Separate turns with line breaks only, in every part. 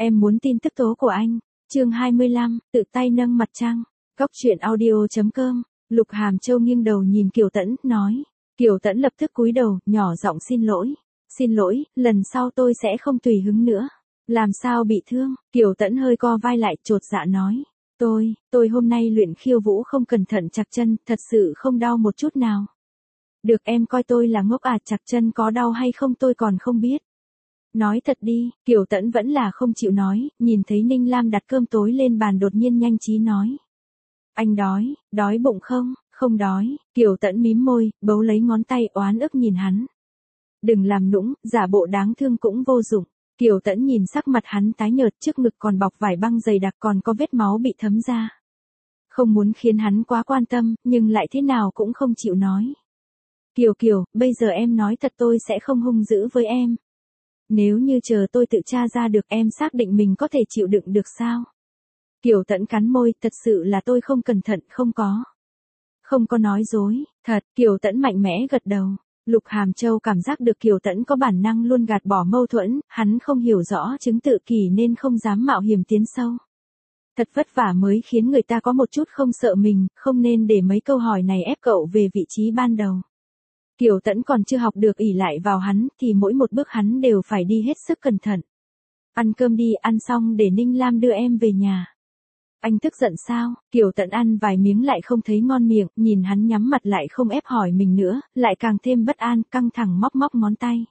Em muốn tin tức tố của anh. Chương 25, tự tay nâng mặt trăng. Góc truyện audio.com. Lục Hàm Châu nghiêng đầu nhìn Kiều Tẫn, nói. Kiều Tẫn lập tức cúi đầu, nhỏ giọng xin lỗi. Xin lỗi, lần sau tôi sẽ không tùy hứng nữa. Làm sao bị thương? Kiều Tẫn hơi co vai lại, chột dạ nói. Tôi hôm nay luyện khiêu vũ không cẩn thận chặt chân, thật sự không đau một chút nào. Được, em coi tôi là ngốc à, chặt chân có đau hay không tôi còn không biết. Nói thật đi, Kiều Tẫn vẫn là không chịu nói, nhìn thấy Ninh Lam đặt cơm tối lên bàn đột nhiên nhanh trí nói. Anh đói bụng không? Không đói. Kiều Tẫn mím môi, bấu lấy ngón tay oán ức nhìn hắn. Đừng làm nũng, giả bộ đáng thương cũng vô dụng. Kiều Tẫn nhìn sắc mặt hắn tái nhợt, trước ngực còn bọc vải băng dày đặc, còn có vết máu bị thấm ra. Không muốn khiến hắn quá quan tâm, nhưng lại thế nào cũng không chịu nói. Kiều, bây giờ em nói thật tôi sẽ không hung dữ với em. Nếu như chờ tôi tự tra ra được, em xác định mình có thể chịu đựng được sao? Kiều Tẫn cắn môi, thật sự là tôi không cẩn thận, không có nói dối, thật. Kiều Tẫn mạnh mẽ gật đầu. Lục Hàm Châu cảm giác được Kiều Tẫn có bản năng luôn gạt bỏ mâu thuẫn, hắn không hiểu rõ chứng tự kỷ nên không dám mạo hiểm tiến sâu. Thật vất vả mới khiến người ta có một chút không sợ mình, không nên để mấy câu hỏi này ép cậu về vị trí ban đầu. Kiều Tẫn còn chưa học được ỷ lại vào hắn, thì mỗi một bước hắn đều phải đi hết sức cẩn thận. Ăn cơm đi, ăn xong để Ninh Lam đưa em về nhà. Anh tức giận sao? Kiều Tẫn ăn vài miếng lại không thấy ngon miệng, nhìn hắn nhắm mặt lại không ép hỏi mình nữa, lại càng thêm bất an, căng thẳng móc ngón tay.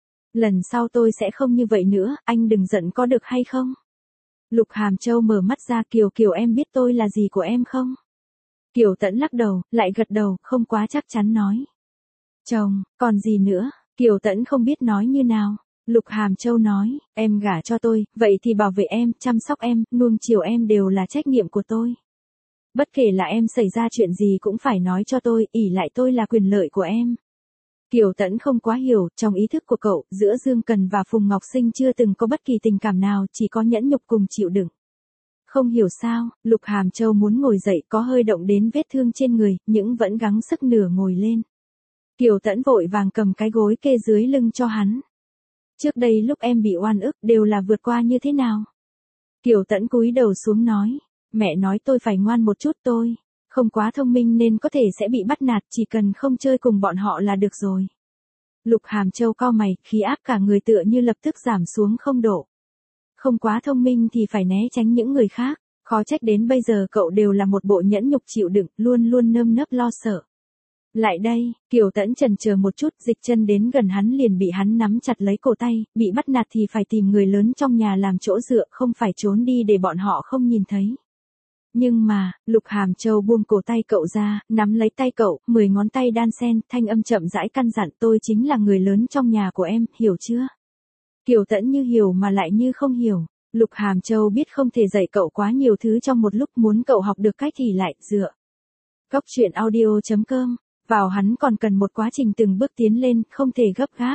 Lần sau tôi sẽ không như vậy nữa, anh đừng giận có được hay không? Lục Hàm Châu mở mắt ra. Kiều em biết tôi là gì của em không? Kiều Tẫn lắc đầu, lại gật đầu, không quá chắc chắn nói. Chồng, còn gì nữa? Kiều Tẫn không biết nói như nào. Lục Hàm Châu nói, em gả cho tôi, vậy thì bảo vệ em, chăm sóc em, nuông chiều em đều là trách nhiệm của tôi. Bất kể là em xảy ra chuyện gì cũng phải nói cho tôi, ỷ lại tôi là quyền lợi của em. Kiều Tẫn không quá hiểu, trong ý thức của cậu, giữa Dương Cần và Phùng Ngọc Sinh chưa từng có bất kỳ tình cảm nào, chỉ có nhẫn nhục cùng chịu đựng. Không hiểu sao, Lục Hàm Châu muốn ngồi dậy, có hơi động đến vết thương trên người, nhưng vẫn gắng sức nửa ngồi lên. Kiều Tẫn vội vàng cầm cái gối kê dưới lưng cho hắn. Trước đây lúc em bị oan ức đều là vượt qua như thế nào? Kiều Tẫn cúi đầu xuống nói, mẹ nói tôi phải ngoan một chút, tôi không quá thông minh nên có thể sẽ bị bắt nạt, chỉ cần không chơi cùng bọn họ là được rồi. Lục Hàm Châu cau mày, khí áp cả người tựa như lập tức giảm xuống 0 độ. Không quá thông minh thì phải né tránh những người khác, khó trách đến bây giờ cậu đều là một bộ nhẫn nhục chịu đựng, luôn luôn nơm nớp lo sợ. Lại đây, Kiều Tẫn chần chờ một chút, dịch chân đến gần hắn liền bị hắn nắm chặt lấy cổ tay, bị bắt nạt thì phải tìm người lớn trong nhà làm chỗ dựa, không phải trốn đi để bọn họ không nhìn thấy. Nhưng mà, Lục Hàm Châu buông cổ tay cậu ra, nắm lấy tay cậu, 10 ngón tay đan xen, thanh âm chậm rãi căn dặn, tôi chính là người lớn trong nhà của em, hiểu chưa? Kiều Tẫn như hiểu mà lại như không hiểu. Lục Hàm Châu biết không thể dạy cậu quá nhiều thứ trong một lúc, muốn cậu học được cách thì lại dựa. Góc truyện audio.com. Vào hắn còn cần một quá trình từng bước tiến lên, không thể gấp gáp.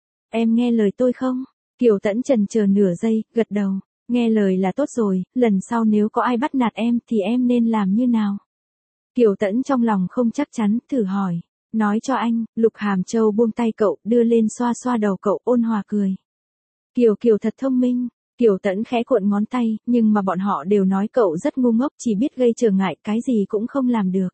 Em nghe lời tôi không? Kiều Tẫn chần chờ nửa giây, gật đầu. Nghe lời là tốt rồi, lần sau nếu có ai bắt nạt em thì em nên làm như nào? Kiều Tẫn trong lòng không chắc chắn, thử hỏi. Nói cho anh. Lục Hàm Châu buông tay cậu, đưa lên xoa xoa đầu cậu, ôn hòa cười. Kiều thật thông minh. Kiều Tẫn khẽ cuộn ngón tay, nhưng mà bọn họ đều nói cậu rất ngu ngốc, chỉ biết gây trở ngại, cái gì cũng không làm được.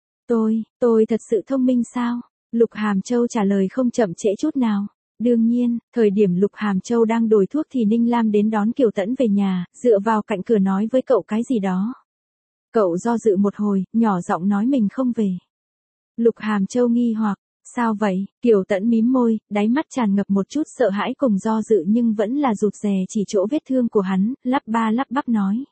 Tôi thật sự thông minh sao? Lục Hàm Châu trả lời không chậm trễ chút nào. Đương nhiên, thời điểm Lục Hàm Châu đang đổi thuốc thì Ninh Lam đến đón Kiều Tẫn về nhà, dựa vào cạnh cửa nói với cậu cái gì đó. Cậu do dự một hồi, nhỏ giọng nói mình không về. Lục Hàm Châu nghi hoặc, sao vậy? Kiều Tẫn mím môi, đáy mắt tràn ngập một chút sợ hãi cùng do dự nhưng vẫn là rụt rè chỉ chỗ vết thương của hắn, lắp ba lắp bắp nói.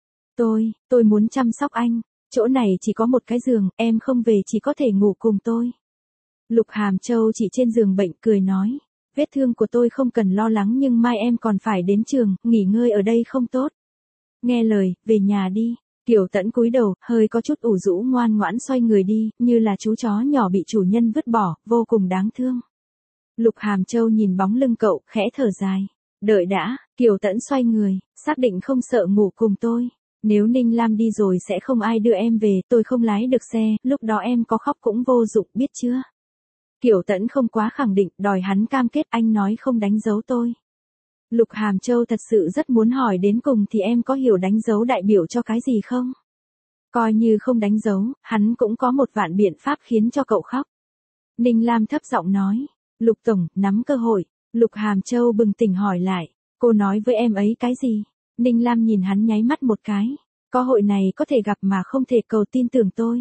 Tôi muốn chăm sóc anh. Chỗ này chỉ có một cái giường, em không về chỉ có thể ngủ cùng tôi. Lục Hàm Châu chỉ trên giường bệnh cười nói. Vết thương của tôi không cần lo lắng nhưng mai em còn phải đến trường, nghỉ ngơi ở đây không tốt. Nghe lời, về nhà đi. Kiều Tẫn cúi đầu, hơi có chút ủ rũ ngoan ngoãn xoay người đi, như là chú chó nhỏ bị chủ nhân vứt bỏ, vô cùng đáng thương. Lục Hàm Châu nhìn bóng lưng cậu, khẽ thở dài. Đợi đã, Kiều Tẫn xoay người, xác định không sợ ngủ cùng tôi. Nếu Ninh Lam đi rồi sẽ không ai đưa em về, tôi không lái được xe, lúc đó em có khóc cũng vô dụng, biết chưa? Kiều Tẫn không quá khẳng định, đòi hắn cam kết, anh nói không đánh dấu tôi. Lục Hàm Châu thật sự rất muốn hỏi đến cùng thì em có hiểu đánh dấu đại biểu cho cái gì không? Coi như không đánh dấu, hắn cũng có một vạn biện pháp khiến cho cậu khóc. Ninh Lam thấp giọng nói. Lục Tổng, nắm cơ hội. Lục Hàm Châu bừng tỉnh hỏi lại. Cô nói với em ấy cái gì? Ninh Lam nhìn hắn nháy mắt một cái. Cơ hội này có thể gặp mà không thể cầu tin tưởng tôi.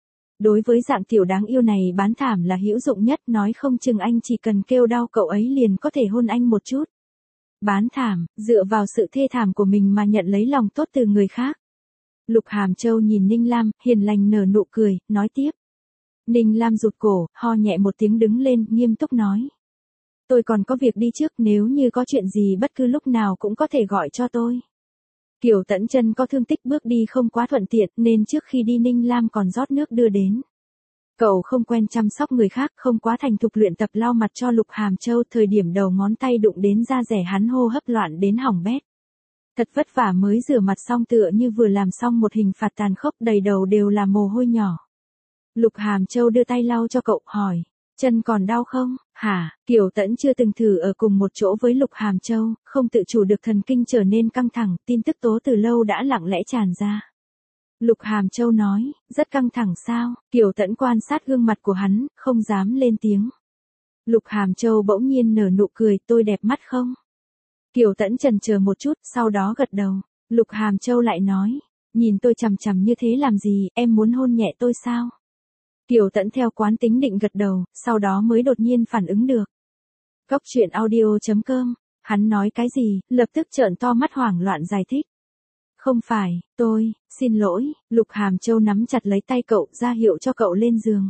Đối với dạng tiểu đáng yêu này bán thảm là hữu dụng nhất, nói không chừng anh chỉ cần kêu đau cậu ấy liền có thể hôn anh một chút. Bán thảm, dựa vào sự thê thảm của mình mà nhận lấy lòng tốt từ người khác. Lục Hàm Châu nhìn Ninh Lam, hiền lành nở nụ cười, nói tiếp. Ninh Lam rụt cổ, ho nhẹ một tiếng đứng lên, nghiêm túc nói. Tôi còn có việc đi trước, nếu như có chuyện gì bất cứ lúc nào cũng có thể gọi cho tôi. Kiều Tẫn chân có thương tích, bước đi không quá thuận tiện nên trước khi đi Ninh Lam còn rót nước đưa đến. Cậu không quen chăm sóc người khác, không quá thành thục luyện tập lau mặt cho Lục Hàm Châu, thời điểm đầu ngón tay đụng đến da rẻ hắn hô hấp loạn đến hỏng bét. Thật vất vả mới rửa mặt xong, tựa như vừa làm xong một hình phạt tàn khốc, đầy đầu đều là mồ hôi nhỏ. Lục Hàm Châu đưa tay lau cho cậu, hỏi. Chân còn đau không? Hả? Kiều Tẫn chưa từng thử ở cùng một chỗ với Lục Hàm Châu, không tự chủ được thần kinh trở nên căng thẳng, tin tức tố từ lâu đã lặng lẽ tràn ra. Lục Hàm Châu nói, rất căng thẳng sao? Kiều Tẫn quan sát gương mặt của hắn, không dám lên tiếng. Lục Hàm Châu bỗng nhiên nở nụ cười, tôi đẹp mắt không? Kiều Tẫn chần chờ một chút, sau đó gật đầu. Lục Hàm Châu lại nói, nhìn tôi chằm chằm như thế làm gì, em muốn hôn nhẹ tôi sao? Kiều Tẫn theo quán tính định gật đầu, sau đó mới đột nhiên phản ứng được. Cốc truyện audio.com, hắn nói cái gì, lập tức trợn to mắt hoảng loạn giải thích. Không phải, tôi, xin lỗi, Lục Hàm Châu nắm chặt lấy tay cậu, ra hiệu cho cậu lên giường.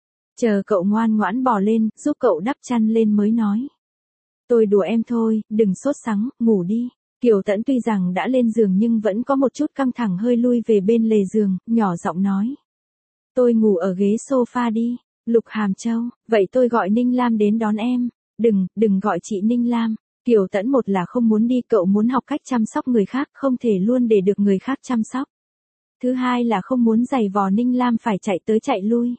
Chờ cậu ngoan ngoãn bò lên, giúp cậu đắp chăn lên mới nói. Tôi đùa em thôi, đừng sốt sắng, ngủ đi. Kiều Tẫn tuy rằng đã lên giường nhưng vẫn có một chút căng thẳng, hơi lui về bên lề giường, nhỏ giọng nói. Tôi ngủ ở ghế sofa đi. Lục Hàm Châu, vậy tôi gọi Ninh Lam đến đón em. Đừng gọi chị Ninh Lam. Kiều Tẫn một là không muốn đi, cậu muốn học cách chăm sóc người khác, không thể luôn để được người khác chăm sóc. Thứ hai là không muốn giày vò Ninh Lam phải chạy tới chạy lui.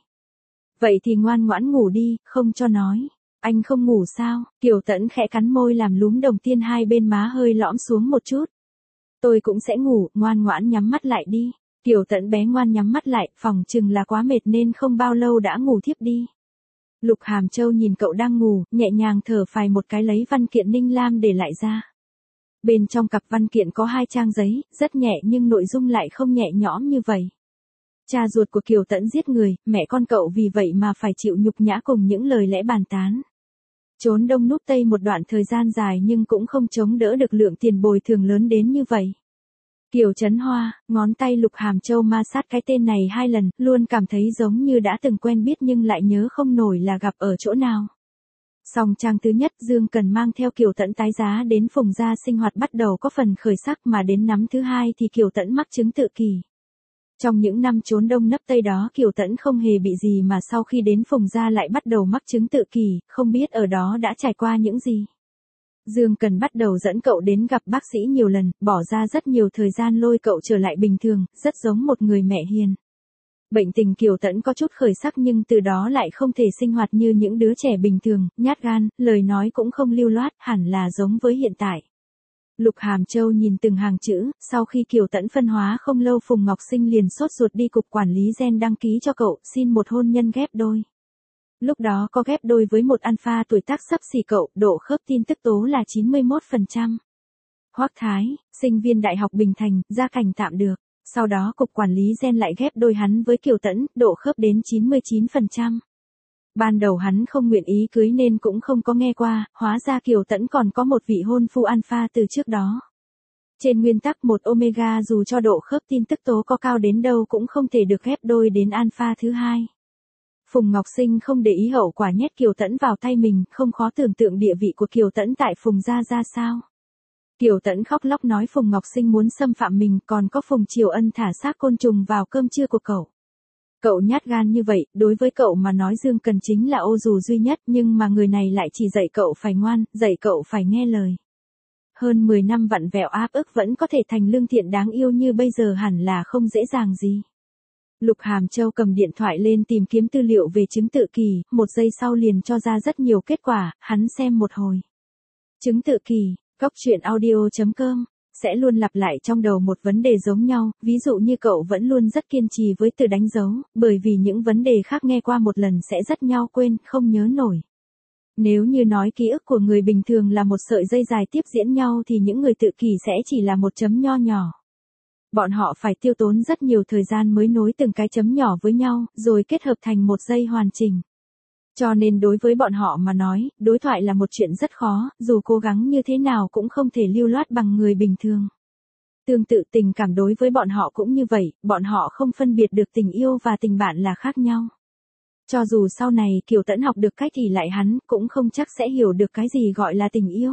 Vậy thì ngoan ngoãn ngủ đi, không cho nói. Anh không ngủ sao? Kiều Tẫn khẽ cắn môi làm lúm đồng tiền hai bên má hơi lõm xuống một chút. Tôi cũng sẽ ngủ, ngoan ngoãn nhắm mắt lại đi. Kiều Tẫn bé ngoan nhắm mắt lại, phòng chừng là quá mệt nên không bao lâu đã ngủ thiếp đi. Lục Hàm Châu nhìn cậu đang ngủ, nhẹ nhàng thở phào một cái, lấy văn kiện Ninh Lam để lại ra. Bên trong cặp văn kiện có 2 trang giấy, rất nhẹ nhưng nội dung lại không nhẹ nhõm như vậy. Cha ruột của Kiều Tẫn giết người, mẹ con cậu vì vậy mà phải chịu nhục nhã cùng những lời lẽ bàn tán. Trốn đông núp tây một đoạn thời gian dài nhưng cũng không chống đỡ được lượng tiền bồi thường lớn đến như vậy. Kiều Trấn Hoa, ngón tay Lục Hàm Châu ma sát cái tên này 2 lần, luôn cảm thấy giống như đã từng quen biết nhưng lại nhớ không nổi là gặp ở chỗ nào. Song trang thứ nhất, Dương Cần mang theo Kiều Tẫn tái giá đến Phùng gia sinh hoạt bắt đầu có phần khởi sắc, mà đến năm thứ 2 thì Kiều Tẫn mắc chứng tự kỷ. Trong những năm trốn đông nấp tây đó Kiều Tẫn không hề bị gì, mà sau khi đến Phùng gia lại bắt đầu mắc chứng tự kỷ, không biết ở đó đã trải qua những gì. Dương Cần bắt đầu dẫn cậu đến gặp bác sĩ nhiều lần, bỏ ra rất nhiều thời gian lôi cậu trở lại bình thường, rất giống một người mẹ hiền. Bệnh tình Kiều Tẫn có chút khởi sắc nhưng từ đó lại không thể sinh hoạt như những đứa trẻ bình thường, nhát gan, lời nói cũng không lưu loát, hẳn là giống với hiện tại. Lục Hàm Châu nhìn từng hàng chữ, sau khi Kiều Tẫn phân hóa không lâu Phùng Ngọc Sinh liền sốt ruột đi cục quản lý gen đăng ký cho cậu, xin một hôn nhân ghép đôi. Lúc đó có ghép đôi với một alpha tuổi tác xấp xỉ cậu, độ khớp tin tức tố là 91%. Hoắc Thái, sinh viên Đại học Bình Thành, gia cảnh tạm được. Sau đó cục quản lý gen lại ghép đôi hắn với Kiều Tẫn, độ khớp đến 99%. Ban đầu hắn không nguyện ý cưới nên cũng không có nghe qua, hóa ra Kiều Tẫn còn có một vị hôn phu alpha từ trước đó. Trên nguyên tắc một omega dù cho độ khớp tin tức tố có cao đến đâu cũng không thể được ghép đôi đến alpha thứ 2. Phùng Ngọc Sinh không để ý hậu quả nhét Kiều Tẫn vào tay mình, không khó tưởng tượng địa vị của Kiều Tẫn tại Phùng gia ra sao. Kiều Tẫn khóc lóc nói Phùng Ngọc Sinh muốn xâm phạm mình, còn có Phùng Triều Ân thả xác côn trùng vào cơm trưa của cậu. Cậu nhát gan như vậy, đối với cậu mà nói Dương Cần chính là ô dù duy nhất, nhưng mà người này lại chỉ dạy cậu phải ngoan, dạy cậu phải nghe lời. Hơn 10 năm vặn vẹo áp ức vẫn có thể thành lương thiện đáng yêu như bây giờ hẳn là không dễ dàng gì. Lục Hàm Châu cầm điện thoại lên tìm kiếm tư liệu về chứng tự kỷ, 1 giây sau liền cho ra rất nhiều kết quả, hắn xem một hồi. Chứng tự kỷ, Cóc truyện audio.com sẽ luôn lặp lại trong đầu một vấn đề giống nhau, ví dụ như cậu vẫn luôn rất kiên trì với từ đánh dấu, bởi vì những vấn đề khác nghe qua một lần sẽ rất nhau quên, không nhớ nổi. Nếu như nói ký ức của người bình thường là một sợi dây dài tiếp diễn nhau thì những người tự kỷ sẽ chỉ là một chấm nho nhỏ. Bọn họ phải tiêu tốn rất nhiều thời gian mới nối từng cái chấm nhỏ với nhau, rồi kết hợp thành một dây hoàn chỉnh. Cho nên đối với bọn họ mà nói, đối thoại là một chuyện rất khó, dù cố gắng như thế nào cũng không thể lưu loát bằng người bình thường. Tương tự tình cảm đối với bọn họ cũng như vậy, bọn họ không phân biệt được tình yêu và tình bạn là khác nhau. Cho dù sau này Kiều Tẫn học được cách ỷ lại hắn, cũng không chắc sẽ hiểu được cái gì gọi là tình yêu.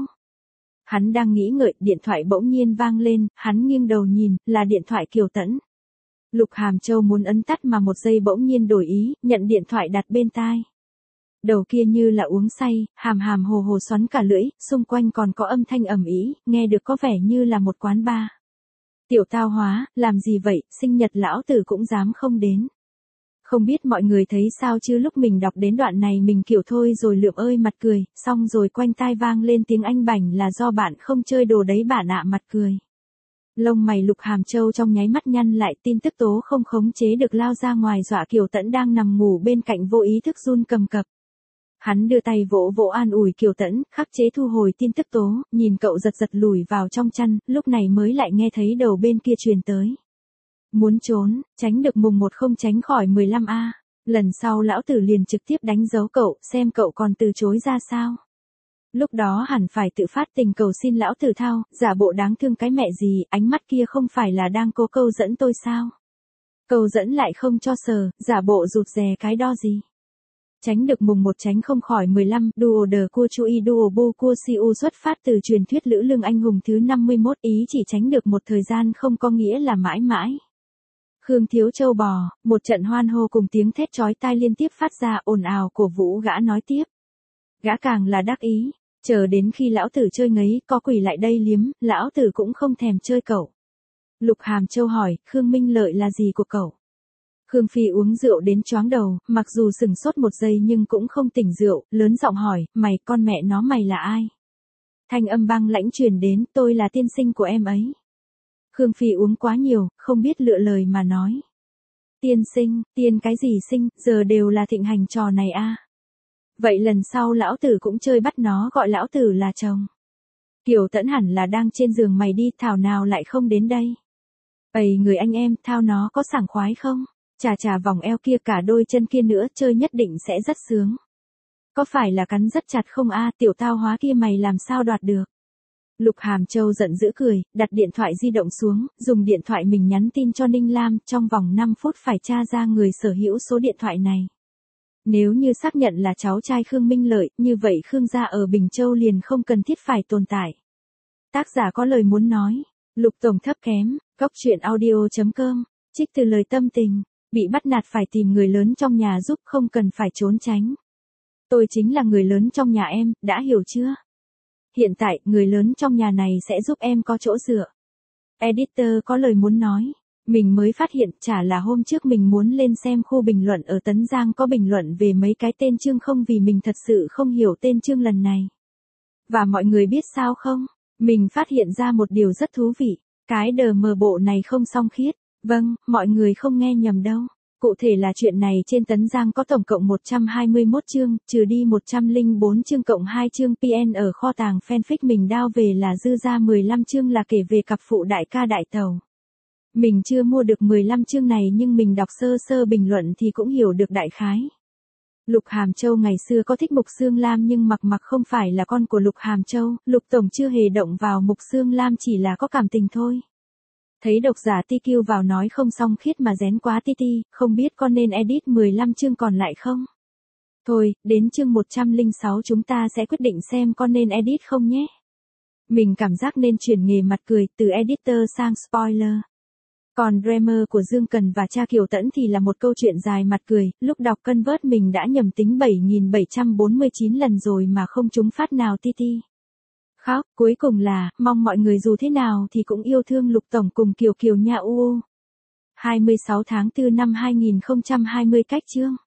Hắn đang nghĩ ngợi, điện thoại bỗng nhiên vang lên, hắn nghiêng đầu nhìn, là điện thoại Kiều Tẫn. Lục Hàm Châu muốn ấn tắt mà một giây bỗng nhiên đổi ý, nhận điện thoại đặt bên tai. Đầu kia như là uống say, hàm hàm hồ hồ xoắn cả lưỡi, xung quanh còn có âm thanh ầm ĩ, nghe được có vẻ như là một quán bar. Tiểu Tao Hóa, làm gì vậy, sinh nhật lão tử cũng dám không đến. Không biết mọi người thấy sao chứ lúc mình đọc đến đoạn này mình kiểu thôi rồi lượm ơi mặt cười, xong rồi quanh tai vang lên tiếng anh bảnh là do bạn không chơi đồ đấy bạn ạ mặt cười. Lông mày Lục Hàm Châu trong nháy mắt nhăn lại, tin tức tố không khống chế được lao ra ngoài dọa Kiều Tẫn đang nằm ngủ bên cạnh vô ý thức run cầm cập. Hắn đưa tay vỗ vỗ an ủi Kiều Tẫn, khắc chế thu hồi tin tức tố, nhìn cậu giật giật lùi vào trong chăn, lúc này mới lại nghe thấy đầu bên kia truyền tới. Muốn trốn, tránh được mùng 1 không tránh khỏi 15A, lần sau lão tử liền trực tiếp đánh dấu cậu, xem cậu còn từ chối ra sao. Lúc đó hẳn phải tự phát tình cầu xin lão tử thao, giả bộ đáng thương cái mẹ gì, ánh mắt kia không phải là đang cố câu dẫn tôi sao. Câu dẫn lại không cho sờ, giả bộ rụt rè cái đo gì. Tránh được mùng 1 tránh không khỏi 15, Duo de Cua Chui Duo Bu Cua Siu xuất phát từ truyền thuyết Lữ Lương Anh Hùng thứ 51 ý chỉ tránh được một thời gian không có nghĩa là mãi mãi. Khương Thiếu Châu bò, một trận hoan hô cùng tiếng thét chói tai liên tiếp phát ra ồn ào cổ vũ gã nói tiếp. Gã càng là đắc ý, chờ đến khi lão tử chơi ngấy, có quỷ lại đây liếm, lão tử cũng không thèm chơi cậu. Lục Hàm Châu hỏi, Khương Minh Lợi là gì của cậu? Khương Phi uống rượu đến choáng đầu, mặc dù sừng sốt một giây nhưng cũng không tỉnh rượu, lớn giọng hỏi, mày con mẹ nó mày là ai? Thanh âm băng lãnh truyền đến, tôi là tiên sinh của em ấy. Khương Phi uống quá nhiều, không biết lựa lời mà nói. Tiên sinh, tiên cái gì sinh, giờ đều là thịnh hành trò này a. Vậy lần sau lão tử cũng chơi bắt nó gọi lão tử là chồng. Kiều Tẫn hẳn là đang trên giường mày đi, thảo nào lại không đến đây. Ây người anh em, thao nó có sảng khoái không? Chà vòng eo kia cả đôi chân kia nữa, chơi nhất định sẽ rất sướng. Có phải là cắn rất chặt không a, tiểu Tao Hóa kia mày làm sao đoạt được? Lục Hàm Châu giận dữ cười, đặt điện thoại di động xuống, dùng điện thoại mình nhắn tin cho Ninh Lam, trong vòng 5 phút phải tra ra người sở hữu số điện thoại này. Nếu như xác nhận là cháu trai Khương Minh Lợi, như vậy Khương gia ở Bình Châu liền không cần thiết phải tồn tại. Tác giả có lời muốn nói, Lục tổng thấp kém, cóc truyện audio.com, trích từ lời tâm tình, bị bắt nạt phải tìm người lớn trong nhà giúp, không cần phải trốn tránh. Tôi chính là người lớn trong nhà em, đã hiểu chưa? Hiện tại, người lớn trong nhà này sẽ giúp em có chỗ dựa. Editor có lời muốn nói. Mình mới phát hiện, chả là hôm trước mình muốn lên xem khu bình luận ở Tấn Giang có bình luận về mấy cái tên chương không vì mình thật sự không hiểu tên chương lần này. Và mọi người biết sao không? Mình phát hiện ra một điều rất thú vị. Cái đờ mờ bộ này không song khiết. Vâng, mọi người không nghe nhầm đâu. Cụ thể là chuyện này trên Tấn Giang có tổng cộng 121 chương, trừ đi 104 chương cộng 2 chương PN ở kho tàng fanfic mình đao về là dư ra 15 chương là kể về cặp phụ đại ca đại tàu. Mình chưa mua được 15 chương này nhưng mình đọc sơ sơ bình luận thì cũng hiểu được đại khái. Lục Hàm Châu ngày xưa có thích Mục Xương Lam nhưng mặc không phải là con của Lục Hàm Châu, Lục Tổng chưa hề động vào Mục Xương Lam chỉ là có cảm tình thôi. Thấy độc giả TQ vào nói không song khiết mà rén quá titi, không biết con nên edit 15 chương còn lại không? Thôi, đến chương 106 chúng ta sẽ quyết định xem con nên edit không nhé. Mình cảm giác nên chuyển nghề mặt cười từ editor sang spoiler. Còn Dreamer của Dương Cần và cha Kiều Tẫn thì là một câu chuyện dài mặt cười, lúc đọc convert mình đã nhầm tính 7749 lần rồi mà không trúng phát nào titi. Khóc, cuối cùng là, mong mọi người dù thế nào thì cũng yêu thương Lục Tổng cùng Kiều Kiều nha u. 26 tháng 4 năm 2020 cách chương.